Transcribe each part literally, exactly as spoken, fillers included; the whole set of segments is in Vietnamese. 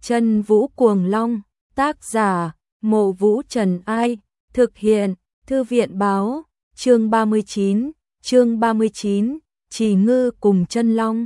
Chân Vũ Cuồng Long, tác giả, Mộ Vũ Trần Ai, thực hiện, Thư viện báo, chương ba mươi chín, chương ba mươi chín, Trì Ngư cùng Chân Long.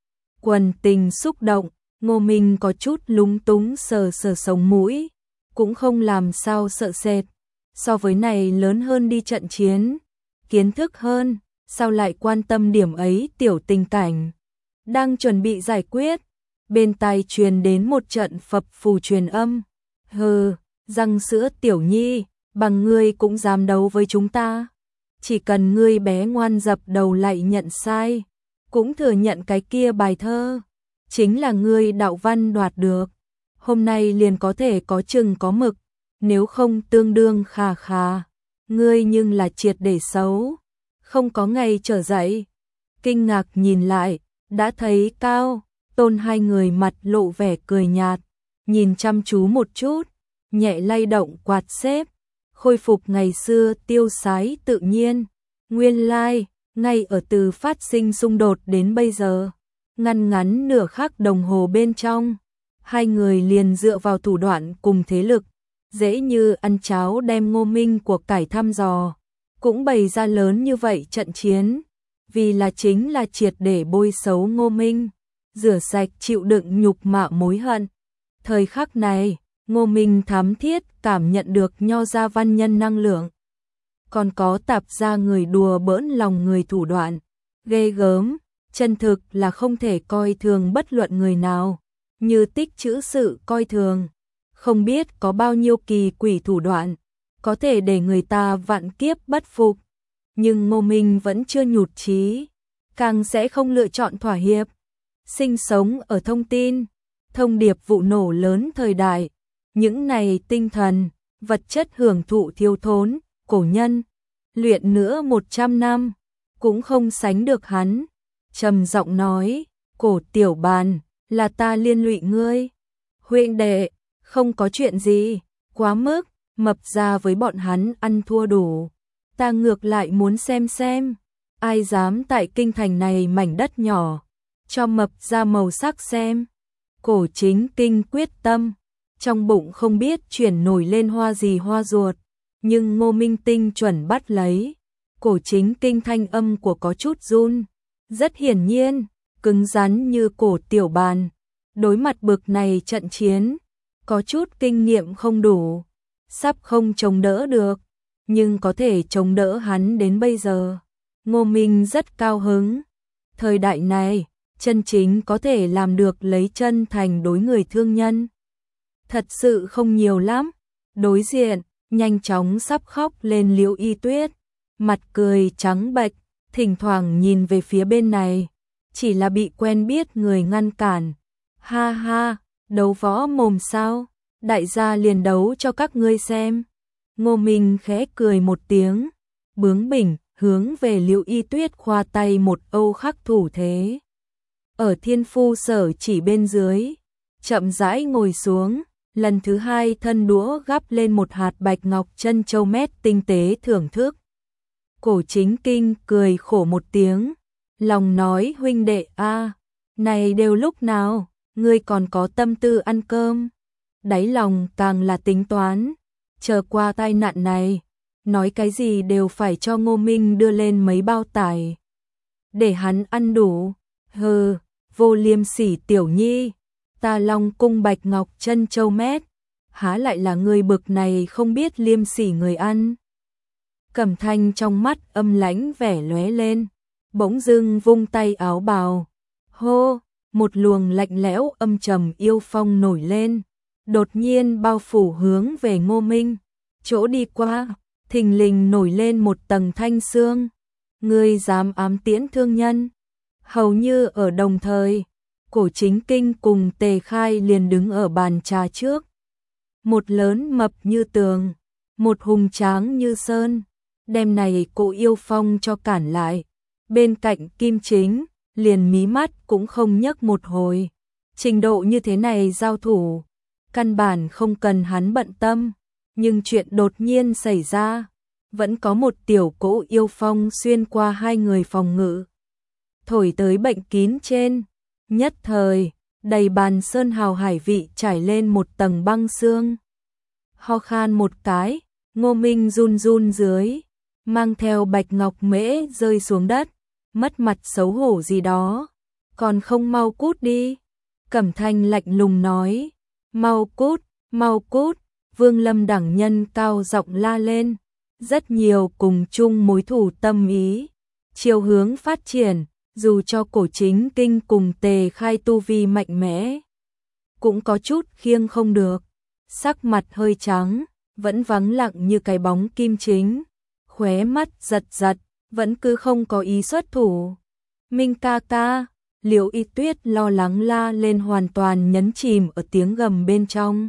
Quần tình xúc động, Ngô Minh có chút lúng túng sờ sờ sống mũi, cũng không làm sao sợ sệt, so với này lớn hơn đi trận chiến, kiến thức hơn, sao lại quan tâm điểm ấy tiểu tình cảnh. Đang chuẩn bị giải quyết, bên tai truyền đến một trận phập phù truyền âm. Hừ, răng sữa tiểu nhi, bằng ngươi cũng dám đấu với chúng ta. Chỉ cần ngươi bé ngoan dập đầu lại nhận sai, cũng thừa nhận cái kia bài thơ chính là ngươi đạo văn đoạt được, hôm nay liền có thể có chừng có mực, nếu không tương đương khà khà. Ngươi nhưng là triệt để xấu, không có ngày trở dậy. Kinh ngạc nhìn lại, đã thấy Cao, Tôn hai người mặt lộ vẻ cười nhạt, nhìn chăm chú một chút, nhẹ lay động quạt xếp, khôi phục ngày xưa tiêu sái tự nhiên. Nguyên lai, like, ngay ở từ phát sinh xung đột đến bây giờ, ngăn ngắn nửa khắc đồng hồ bên trong, hai người liền dựa vào thủ đoạn cùng thế lực, dễ như ăn cháo đem Ngô Minh của cải thăm dò, cũng bày ra lớn như vậy trận chiến, vì là chính là triệt để bôi xấu Ngô Minh, rửa sạch chịu đựng nhục mạ mối hận. Thời khắc này, Ngô Minh thám thiết cảm nhận được nho gia văn nhân năng lượng, còn có tạp gia người đùa bỡn lòng người thủ đoạn, ghê gớm, chân thực là không thể coi thường bất luận người nào, như tích trữ sự coi thường, không biết có bao nhiêu kỳ quỷ thủ đoạn, có thể để người ta vạn kiếp bất phục. Nhưng Ngô Minh vẫn chưa nhụt chí, càng sẽ không lựa chọn thỏa hiệp. Sinh sống ở thông tin, thông điệp vụ nổ lớn thời đại, những này tinh thần, vật chất hưởng thụ thiếu thốn, cổ nhân, luyện nữa một trăm năm, cũng không sánh được hắn. Trầm giọng nói, Cổ tiểu bàn, là ta liên lụy ngươi. Huynh đệ, không có chuyện gì, quá mức, mập ra với bọn hắn ăn thua đủ. Ta ngược lại muốn xem xem, ai dám tại kinh thành này mảnh đất nhỏ, cho mập ra màu sắc xem. Cổ Chính Kinh quyết tâm, trong bụng không biết chuyển nổi lên hoa gì hoa ruột, nhưng Ngô Minh tinh chuẩn bắt lấy. Cổ Chính Kinh thanh âm của có chút run, rất hiển nhiên, cứng rắn như cổ tiểu bàn. Đối mặt bực này trận chiến, có chút kinh nghiệm không đủ, sắp không chống đỡ được, nhưng có thể chống đỡ hắn đến bây giờ. Ngô Minh rất cao hứng. Thời đại này, chân chính có thể làm được lấy chân thành đối người thương nhân, thật sự không nhiều lắm. Đối diện, nhanh chóng sắp khóc lên Liễu Y Tuyết, mặt cười trắng bệch, thỉnh thoảng nhìn về phía bên này, chỉ là bị quen biết người ngăn cản. Ha ha, đấu võ mồm sao, đại gia liền đấu cho các ngươi xem. Ngô Minh khẽ cười một tiếng, bướng bỉnh, hướng về Liễu Y Tuyết khoa tay một âu khắc thủ thế. Ở thiên phu sở chỉ bên dưới, chậm rãi ngồi xuống, lần thứ hai thân đũa gắp lên một hạt bạch ngọc chân châu mét tinh tế thưởng thức. Cổ Chính Kinh cười khổ một tiếng, lòng nói huynh đệ a, này đều lúc nào, ngươi còn có tâm tư ăn cơm. Đáy lòng càng là tính toán, chờ qua tai nạn này, nói cái gì đều phải cho Ngô Minh đưa lên mấy bao tải, để hắn ăn đủ. Hừ, vô liêm sỉ tiểu nhi, ta Long cung bạch ngọc chân châu mét, há lại là người bực này không biết liêm sỉ người ăn. Cẩm Thanh trong mắt âm lãnh vẻ lóe lên, bỗng dưng vung tay áo bào, hô, một luồng lạnh lẽo âm trầm yêu phong nổi lên, đột nhiên bao phủ hướng về Ngô Minh. Chỗ đi qua, thình lình nổi lên một tầng thanh xương. Ngươi dám ám tiễn thương nhân? Hầu như ở đồng thời, Cổ Chính Kinh cùng Tề Khai liền đứng ở bàn trà trước. Một lớn mập như tường, một hùng tráng như sơn, đem này cổ yêu phong cho cản lại. Bên cạnh Kim Chính, liền mí mắt cũng không nhấc một hồi. Trình độ như thế này giao thủ, căn bản không cần hắn bận tâm, nhưng chuyện đột nhiên xảy ra, vẫn có một tiểu cỗ yêu phong xuyên qua hai người phòng ngự, thổi tới bệnh kín trên. Nhất thời, đầy bàn sơn hào hải vị trải lên một tầng băng xương. Ho khan một cái, Ngô Minh run run dưới, mang theo bạch ngọc mễ rơi xuống đất, mất mặt xấu hổ gì đó, còn không mau cút đi. Cẩm Thanh lạnh lùng nói, mau cút, mau cút. Vương Lâm đẳng nhân cao giọng la lên, rất nhiều cùng chung mối thù tâm ý, chiều hướng phát triển, dù cho Cổ Chính Kinh cùng Tề Khai tu vi mạnh mẽ, cũng có chút khiêng không được, sắc mặt hơi trắng, vẫn vắng lặng như cái bóng Kim Chính, khóe mắt giật giật, vẫn cứ không có ý xuất thủ. Minh ca ca, Liễu Y Tuyết lo lắng la lên, hoàn toàn nhấn chìm ở tiếng gầm bên trong.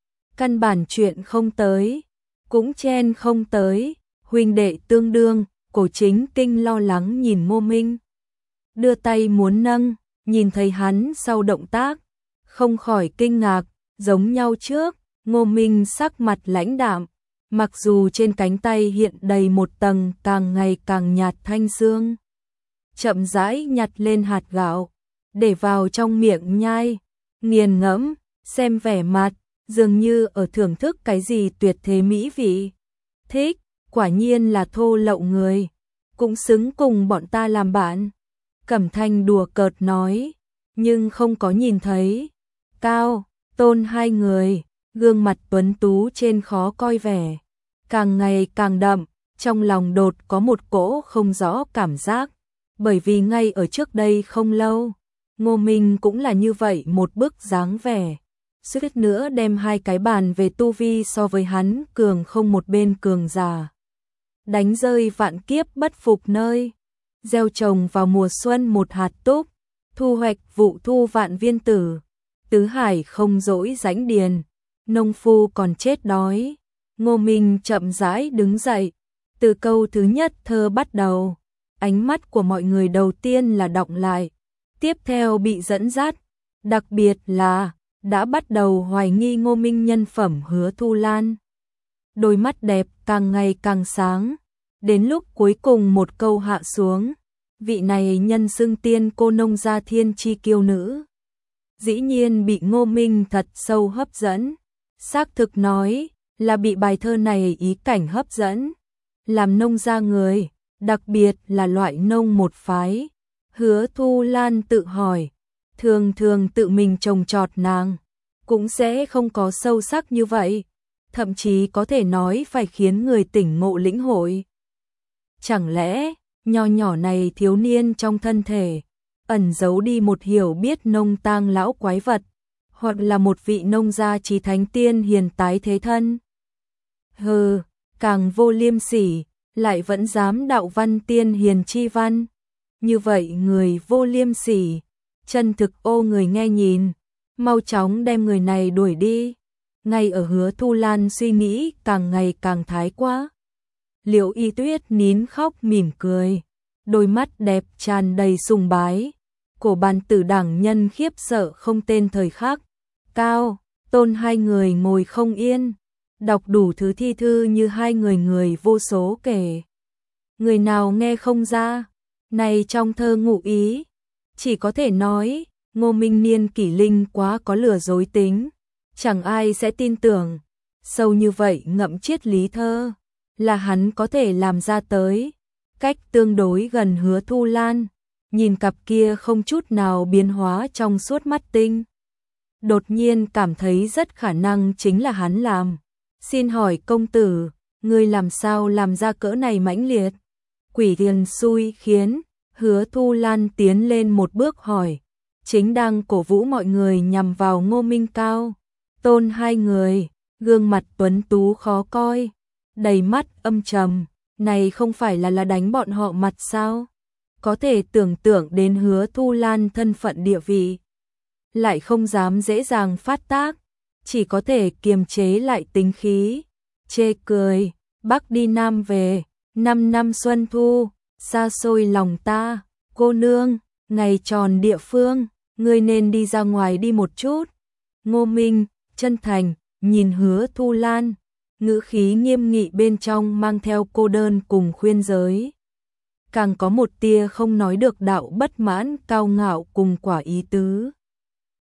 Căn bản chuyện không tới, cũng chen không tới, huynh đệ tương đương. Cổ Chính Kinh lo lắng nhìn Ngô Minh, đưa tay muốn nâng, nhìn thấy hắn sau động tác, không khỏi kinh ngạc, giống nhau trước, Ngô Minh sắc mặt lãnh đạm, mặc dù trên cánh tay hiện đầy một tầng càng ngày càng nhạt thanh xương. Chậm rãi nhặt lên hạt gạo, để vào trong miệng nhai, nghiền ngẫm, xem vẻ mặt, dường như ở thưởng thức cái gì tuyệt thế mỹ vị. Thích, quả nhiên là thô lậu người, cũng xứng cùng bọn ta làm bạn. Cẩm Thanh đùa cợt nói, nhưng không có nhìn thấy. Cao, Tôn hai người, gương mặt tuấn tú trên khó coi vẻ, càng ngày càng đậm, trong lòng đột có một cỗ không rõ cảm giác, bởi vì ngay ở trước đây không lâu, Ngô Minh cũng là như vậy một bức dáng vẻ. Suýt nữa đem hai cái bàn về tu vi so với hắn cường không một bên cường già, đánh rơi vạn kiếp bất phục nơi, gieo trồng vào mùa xuân một hạt túc, thu hoạch vụ thu vạn viên tử, tứ hải không dỗi rãnh điền, nông phu còn chết đói. Ngô Minh chậm rãi đứng dậy, từ câu thứ nhất thơ bắt đầu, ánh mắt của mọi người đầu tiên là đọng lại, tiếp theo bị dẫn dắt, đặc biệt là đã bắt đầu hoài nghi Ngô Minh nhân phẩm. Hứa Thu Lan đôi mắt đẹp càng ngày càng sáng, đến lúc cuối cùng một câu hạ xuống, vị này nhân xưng tiên cô nông gia thiên chi kiêu nữ, dĩ nhiên bị Ngô Minh thật sâu hấp dẫn. Xác thực nói là bị bài thơ này ý cảnh hấp dẫn, làm nông gia người, đặc biệt là loại nông một phái. Hứa Thu Lan tự hỏi, thường thường tự mình trồng trọt nàng, cũng sẽ không có sâu sắc như vậy, thậm chí có thể nói phải khiến người tỉnh ngộ lĩnh hội. Chẳng lẽ, nho nhỏ này thiếu niên trong thân thể, ẩn giấu đi một hiểu biết nông tang lão quái vật, hoặc là một vị nông gia trí thánh tiên hiền tái thế thân? Hừ, càng vô liêm sỉ, lại vẫn dám đạo văn tiên hiền chi văn. Như vậy người vô liêm sỉ, chân thực ô người nghe nhìn, mau chóng đem người này đuổi đi. Ngay ở Hứa Thu Lan suy nghĩ càng ngày càng thái quá, Liễu Y Tuyết nín khóc mỉm cười, đôi mắt đẹp tràn đầy sùng bái. Cổ bàn tử đẳng nhân khiếp sợ không tên thời khắc. Cao, Tôn hai người ngồi không yên, đọc đủ thứ thi thư như hai người người vô số kể. Người nào nghe không ra, này trong thơ ngụ ý, chỉ có thể nói, Ngô Minh niên kỷ linh quá có lừa dối tính, chẳng ai sẽ tin tưởng. Sâu như vậy ngậm triết lý thơ, là hắn có thể làm ra tới. Cách tương đối gần Hứa Thu Lan, nhìn cặp kia không chút nào biến hóa trong suốt mắt tinh, đột nhiên cảm thấy rất khả năng chính là hắn làm. Xin hỏi công tử, ngươi làm sao làm ra cỡ này mãnh liệt? Quỷ tiền xui khiến. Hứa Thu Lan tiến lên một bước hỏi, chính đang cổ vũ mọi người nhằm vào Ngô Minh Cao, Tôn hai người, gương mặt tuấn tú khó coi, đầy mắt âm trầm, này không phải là là đánh bọn họ mặt sao? Có thể tưởng tượng đến Hứa Thu Lan thân phận địa vị, lại không dám dễ dàng phát tác, chỉ có thể kiềm chế lại tính khí, chê cười, Bắc đi Nam về, năm năm xuân thu, xa xôi lòng ta, cô nương, ngày tròn địa phương, ngươi nên đi ra ngoài đi một chút. Ngô Minh, chân thành, nhìn Hứa Thu Lan, ngữ khí nghiêm nghị bên trong mang theo cô đơn cùng khuyên giới. Càng có một tia không nói được đạo bất mãn cao ngạo cùng quả ý tứ.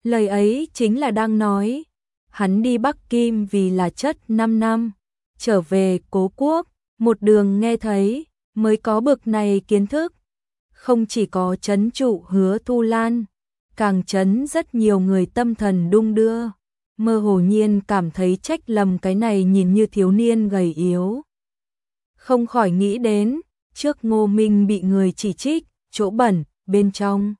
Lời ấy chính là đang nói, hắn đi Bắc Kim vì là chất năm năm, trở về cố quốc, một đường nghe thấy, mới có bực này kiến thức. Không chỉ có trấn trụ Hứa Thu Lan, càng trấn rất nhiều người tâm thần đung đưa, mơ hồ nhiên cảm thấy trách lầm cái này nhìn như thiếu niên gầy yếu. Không khỏi nghĩ đến, trước Ngô Minh bị người chỉ trích, chỗ bẩn, bên trong.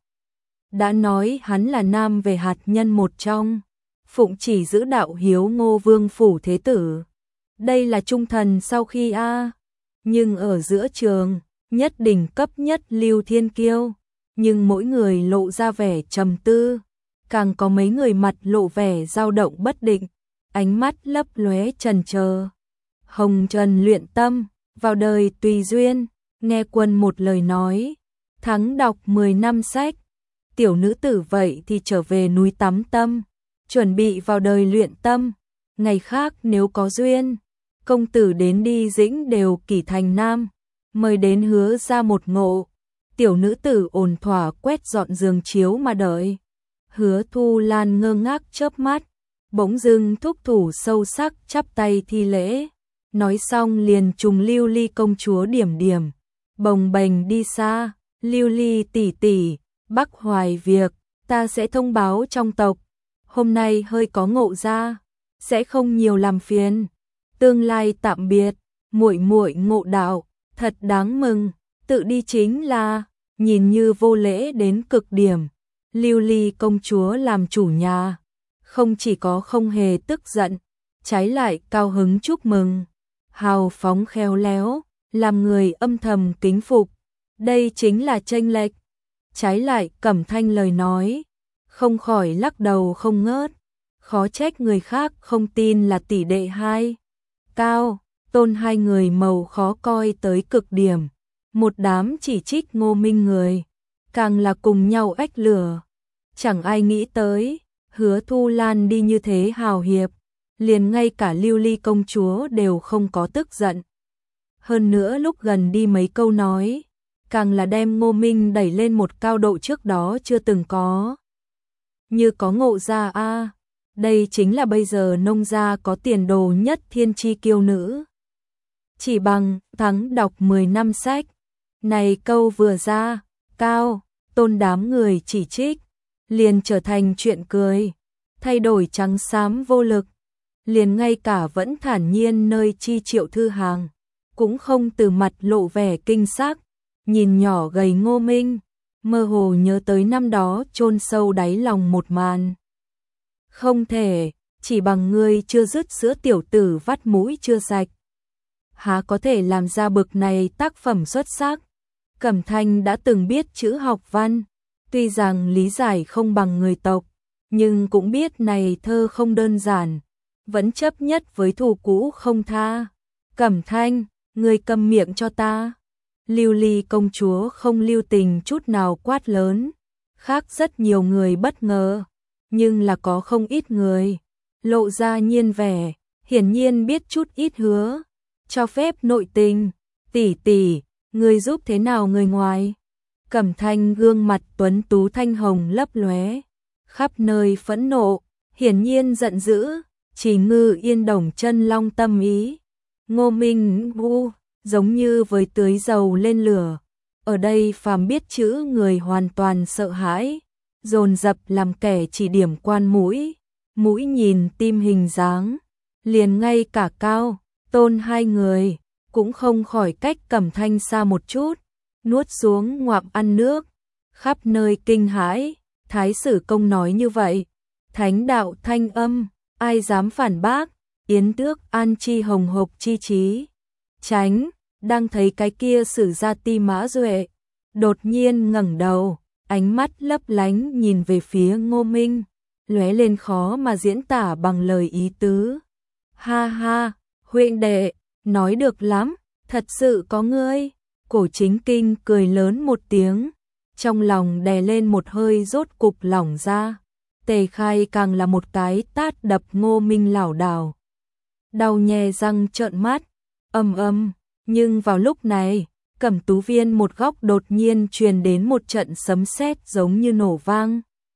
Đã nói hắn là nam về hạt nhân một trong, phụng chỉ giữ đạo hiếu Ngô Vương phủ thế tử. Đây là trung thần sau khi a, nhưng ở giữa trường, nhất đỉnh cấp nhất Lưu Thiên Kiêu, nhưng mỗi người lộ ra vẻ trầm tư, càng có mấy người mặt lộ vẻ dao động bất định, ánh mắt lấp lóe chần chờ. Hồng Trần luyện tâm, vào đời tùy duyên, nghe quân một lời nói, thắng đọc mười năm sách. Tiểu nữ tử vậy thì trở về núi tắm tâm, chuẩn bị vào đời luyện tâm, ngày khác nếu có duyên, công tử đến đi dĩnh đều Kỷ Thành Nam, mời đến hứa ra một ngộ. Tiểu nữ tử ổn thỏa quét dọn giường chiếu mà đợi. Hứa Thu Lan ngơ ngác chớp mắt, bỗng dưng thúc thủ sâu sắc chắp tay thi lễ, nói xong liền trùng Lưu Ly công chúa điểm điểm, bồng bềnh đi xa. Lưu Ly tỷ tỷ, Bắc Hoài việc, ta sẽ thông báo trong tộc, hôm nay hơi có ngộ ra, sẽ không nhiều làm phiền. Tương lai tạm biệt, muội muội ngộ đạo, thật đáng mừng, tự đi chính là, nhìn như vô lễ đến cực điểm. Lưu Ly công chúa làm chủ nhà, không chỉ có không hề tức giận, trái lại cao hứng chúc mừng, hào phóng khéo léo, làm người âm thầm kính phục. Đây chính là chênh lệch. Trái lại Cẩm Thanh lời nói, không khỏi lắc đầu không ngớt, khó trách người khác không tin là tỷ đệ hai. Cao, Tôn hai người màu khó coi tới cực điểm, một đám chỉ trích Ngô Minh người, càng là cùng nhau ách lửa. Chẳng ai nghĩ tới, Hứa Thu Lan đi như thế hào hiệp, liền ngay cả Lưu Ly công chúa đều không có tức giận. Hơn nữa lúc gần đi mấy câu nói, càng là đem Ngô Minh đẩy lên một cao độ trước đó chưa từng có. Như có ngộ ra a, đây chính là bây giờ nông gia có tiền đồ nhất thiên chi kiêu nữ. Chỉ bằng thắng đọc mười năm sách, này câu vừa ra, Cao, Tôn đám người chỉ trích, liền trở thành chuyện cười, thay đổi trắng xám vô lực, liền ngay cả vẫn thản nhiên nơi chi Triệu Thư Hàng, cũng không từ mặt lộ vẻ kinh sắc, nhìn nhỏ gầy Ngô Minh, mơ hồ nhớ tới năm đó chôn sâu đáy lòng một màn. Không thể, chỉ bằng ngươi chưa dứt sữa tiểu tử vắt mũi chưa sạch, há có thể làm ra bực này tác phẩm xuất sắc. Cẩm Thanh đã từng biết chữ học văn, tuy rằng lý giải không bằng người tộc, nhưng cũng biết này thơ không đơn giản, vẫn chấp nhất với thù cũ không tha. Cẩm Thanh, ngươi câm miệng cho ta. Lưu Ly công chúa không lưu tình chút nào quát lớn, khác rất nhiều người bất ngờ, nhưng là có không ít người lộ ra nhiên vẻ, hiển nhiên biết chút ít hứa, cho phép nội tình. Tỷ tỷ, người giúp thế nào người ngoài? Cẩm Thanh gương mặt tuấn tú thanh hồng lấp lóe, khắp nơi phẫn nộ, hiển nhiên giận dữ, Chỉ Ngư Yên Đồng chân long tâm ý. Ngô Minh ngu, giống như với tưới dầu lên lửa. Ở đây phàm biết chữ người hoàn toàn sợ hãi, dồn dập làm kẻ chỉ điểm quan mũi, mũi nhìn tim hình dáng, liền ngay cả Cao, Tôn hai người cũng không khỏi cách Cẩm Thanh xa một chút, nuốt xuống ngoạm ăn nước, khắp nơi kinh hãi. Thái sử công nói như vậy, thánh đạo thanh âm, ai dám phản bác? Yến Tước an chi hồng hộc chi trí, tránh. Đang thấy cái kia sử gia Ti Mã Duệ, đột nhiên ngẩng đầu, ánh mắt lấp lánh nhìn về phía Ngô Minh, lóe lên khó mà diễn tả bằng lời ý tứ. Ha ha, huynh đệ, nói được lắm, thật sự có ngươi. Cổ Chính Kinh cười lớn một tiếng, trong lòng đè lên một hơi rốt cục lỏng ra. Tề Khai càng là một cái tát đập Ngô Minh lảo đảo, đau nhè răng trợn mắt, ầm ầm. Nhưng vào lúc này, Cẩm Tú Viên một góc đột nhiên truyền đến một trận sấm sét giống như nổ vang.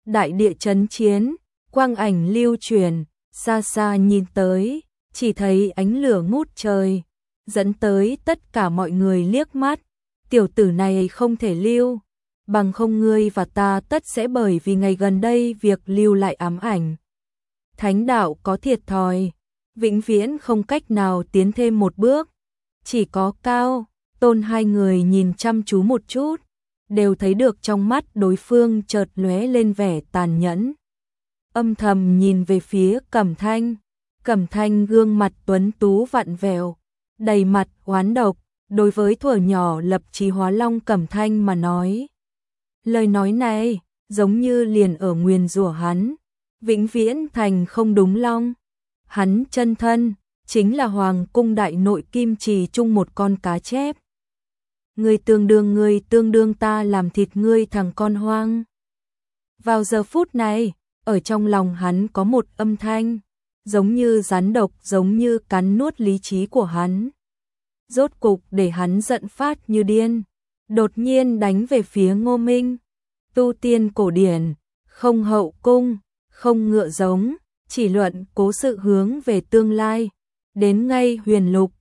đại địa chấn chiến, quang ảnh lưu truyền, xa xa nhìn tới, chỉ thấy ánh lửa ngút trời, dẫn tới tất cả mọi người liếc mắt, tiểu tử này không thể lưu, bằng không ngươi và ta tất sẽ bởi vì ngày gần đây việc lưu lại ám ảnh. Thánh đạo có thiệt thòi, vĩnh viễn không cách nào tiến thêm một bước, chỉ có Cao, Tôn hai người nhìn chăm chú một chút, đều thấy được trong mắt đối phương chợt lóe lên vẻ tàn nhẫn. Âm thầm nhìn về phía Cẩm Thanh, Cẩm Thanh gương mặt tuấn tú vặn vẹo, đầy mặt oán độc, đối với thuở nhỏ lập chí hóa long Cẩm Thanh mà nói. Lời nói này, giống như liền ở nguyền rủa hắn, vĩnh viễn thành không đúng long. Hắn chân thân, chính là Hoàng cung đại nội kim trì chung một con cá chép. Ngươi tương đương ngươi tương đương ta làm thịt ngươi thằng con hoang. Vào giờ phút này, ở trong lòng hắn có một âm thanh, giống như rắn độc, giống như cắn nuốt lý trí của hắn. Rốt cục để hắn giận phát như điên, đột nhiên đánh về phía Ngô Minh. Tu tiên cổ điển, không hậu cung, không ngựa giống, chỉ luận cố sự hướng về tương lai. Đến ngay huyền lục,